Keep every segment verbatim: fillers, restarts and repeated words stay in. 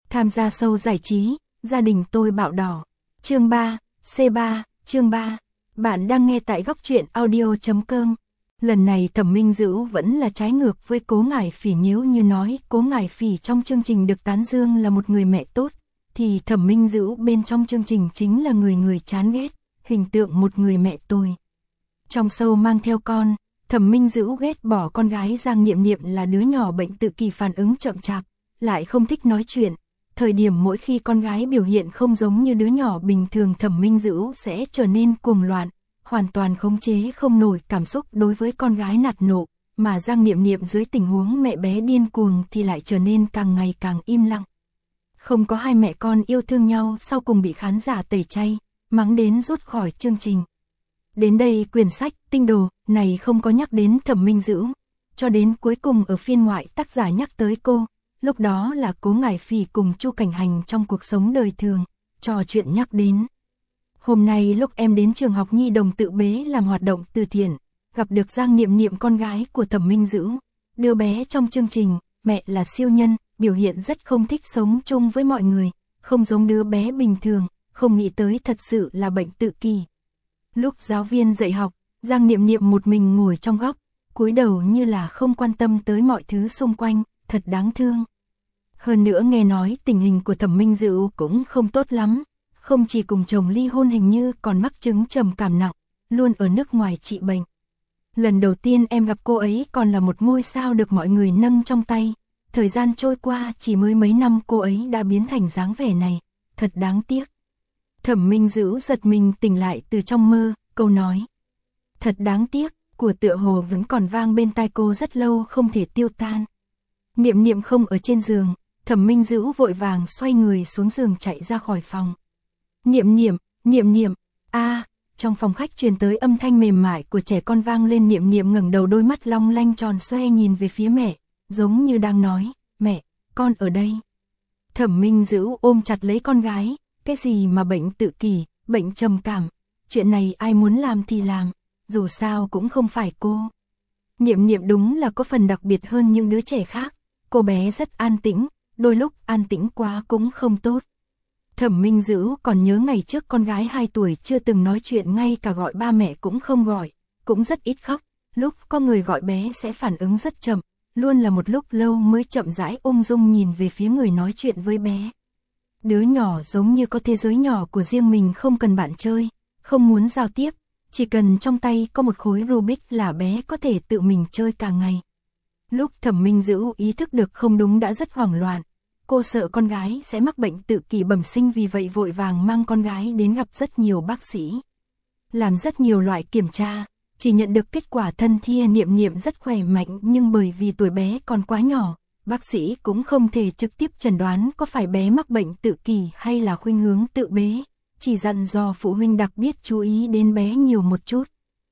Tham gia show giải trí, gia đình tôi bạo đỏ. Chương ba, C ba, chương ba. Bạn đang nghe tại góc truyện audio chấm com. Lần này Thẩm Minh Dữ vẫn là trái ngược với Cố Ngải Phỉ. Nếu như nói Cố Ngải Phỉ trong chương trình được tán dương là một người mẹ tốt, thì Thẩm Minh Dữ bên trong chương trình chính là người người chán ghét, hình tượng một người mẹ tồi. Trong show mang theo con, Thẩm Minh Dữ ghét bỏ con gái Giang Niệm Niệm là đứa nhỏ bệnh tự kỷ, phản ứng chậm chạp, lại không thích nói chuyện. Thời điểm mỗi khi con gái biểu hiện không giống như đứa nhỏ bình thường, Thẩm Minh Dữ sẽ trở nên cuồng loạn, hoàn toàn khống chế không nổi cảm xúc đối với con gái nạt nộ, mà Giang Niệm Niệm dưới tình huống mẹ bé điên cuồng thì lại trở nên càng ngày càng im lặng. Không có hai mẹ con yêu thương nhau, sau cùng bị khán giả tẩy chay, mắng đến rút khỏi chương trình. Đến đây quyển sách Tinh Đồ này không có nhắc đến Thẩm Minh Dữ, cho đến cuối cùng ở phiên ngoại tác giả nhắc tới cô, lúc đó là Cố Ngải Phỉ cùng Chu Cảnh Hành trong cuộc sống đời thường, trò chuyện nhắc đến. Hôm nay lúc em đến trường học nhi đồng tự bế làm hoạt động từ thiện, gặp được Giang Niệm Niệm, con gái của Thẩm Minh Dữ. Đứa bé trong chương trình, mẹ là siêu nhân, biểu hiện rất không thích sống chung với mọi người, không giống đứa bé bình thường, không nghĩ tới thật sự là bệnh tự kỷ. Lúc giáo viên dạy học, Giang Niệm Niệm một mình ngồi trong góc, cúi đầu như là không quan tâm tới mọi thứ xung quanh, thật đáng thương. Hơn nữa nghe nói tình hình của Thẩm Minh Dữ cũng không tốt lắm, không chỉ cùng chồng ly hôn, hình như còn mắc chứng trầm cảm nặng, luôn ở nước ngoài trị bệnh. Lần đầu tiên em gặp cô ấy còn là một ngôi sao được mọi người nâng trong tay, thời gian trôi qua chỉ mới mấy năm cô ấy đã biến thành dáng vẻ này, thật đáng tiếc. Thẩm Minh Dữ giật mình tỉnh lại từ trong mơ, câu nói thật đáng tiếc của tựa hồ vẫn còn vang bên tai cô rất lâu, không thể tiêu tan. Niệm Niệm không ở trên giường, Thẩm Minh Dữ vội vàng xoay người xuống giường chạy ra khỏi phòng. Niệm Niệm, Niệm Niệm, a à, trong phòng khách truyền tới âm thanh mềm mại của trẻ con vang lên. Niệm Niệm ngẩng đầu, đôi mắt long lanh tròn xoe nhìn về phía mẹ, giống như đang nói, mẹ, con ở đây. Thẩm Minh Dữ ôm chặt lấy con gái, cái gì mà bệnh tự kỷ, bệnh trầm cảm, chuyện này ai muốn làm thì làm, dù sao cũng không phải cô. Niệm Niệm đúng là có phần đặc biệt hơn những đứa trẻ khác, cô bé rất an tĩnh, đôi lúc an tĩnh quá cũng không tốt. Thẩm Minh Dữ còn nhớ ngày trước con gái hai tuổi chưa từng nói chuyện, ngay cả gọi ba mẹ cũng không gọi, cũng rất ít khóc, lúc có người gọi bé sẽ phản ứng rất chậm, luôn là một lúc lâu mới chậm rãi ung dung nhìn về phía người nói chuyện với bé. Đứa nhỏ giống như có thế giới nhỏ của riêng mình, không cần bạn chơi, không muốn giao tiếp, chỉ cần trong tay có một khối Rubik là bé có thể tự mình chơi cả ngày. Lúc Thẩm Minh Dữ ý thức được không đúng đã rất hoảng loạn, cô sợ con gái sẽ mắc bệnh tự kỷ bẩm sinh, vì vậy vội vàng mang con gái đến gặp rất nhiều bác sĩ. Làm rất nhiều loại kiểm tra, chỉ nhận được kết quả thân thi Niệm Niệm rất khỏe mạnh, nhưng bởi vì tuổi bé còn quá nhỏ, bác sĩ cũng không thể trực tiếp chẩn đoán có phải bé mắc bệnh tự kỷ hay là khuynh hướng tự bế, chỉ dặn dò phụ huynh đặc biệt chú ý đến bé nhiều một chút.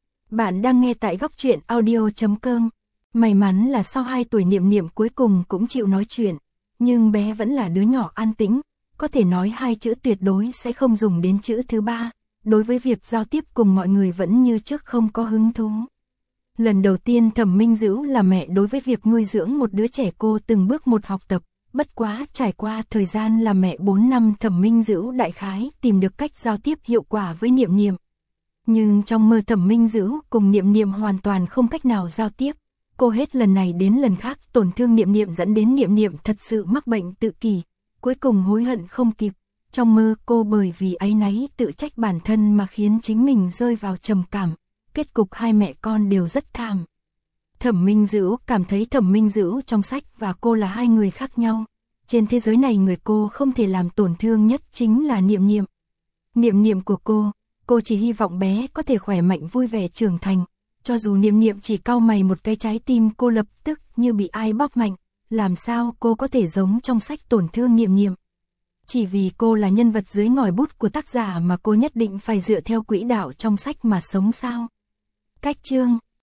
Bạn đang nghe tại góc truyện audio chấm com. May mắn là sau hai tuổi Niệm Niệm cuối cùng cũng chịu nói chuyện, nhưng bé vẫn là đứa nhỏ an tĩnh, có thể nói hai chữ tuyệt đối sẽ không dùng đến chữ thứ ba, đối với việc giao tiếp cùng mọi người vẫn như trước không có hứng thú. Lần đầu tiên Thẩm Minh Dữ là mẹ đối với việc nuôi dưỡng một đứa trẻ, cô từng bước một học tập, bất quá trải qua thời gian làm mẹ bốn năm, Thẩm Minh Dữ đại khái tìm được cách giao tiếp hiệu quả với Niệm Niệm. Nhưng trong mơ Thẩm Minh Dữ cùng Niệm Niệm hoàn toàn không cách nào giao tiếp. Cô hết lần này đến lần khác tổn thương Niệm Niệm, dẫn đến Niệm Niệm thật sự mắc bệnh tự kỷ, cuối cùng hối hận không kịp. Trong mơ cô bởi vì áy náy tự trách bản thân mà khiến chính mình rơi vào trầm cảm, kết cục hai mẹ con đều rất thảm. Thẩm Minh Dữ cảm thấy Thẩm Minh Dữ trong sách và cô là hai người khác nhau. Trên thế giới này người cô không thể làm tổn thương nhất chính là Niệm Niệm. Niệm Niệm của cô, cô chỉ hy vọng bé có thể khỏe mạnh vui vẻ trưởng thành. Cho dù Niệm Niệm chỉ cau mày một cái, trái tim cô lập tức như bị ai bóp mạnh, làm sao cô có thể giống trong sách tổn thương Niệm Niệm. Chỉ vì cô là nhân vật dưới ngòi bút của tác giả mà cô nhất định phải dựa theo quỹ đạo trong sách mà sống sao? Cách chương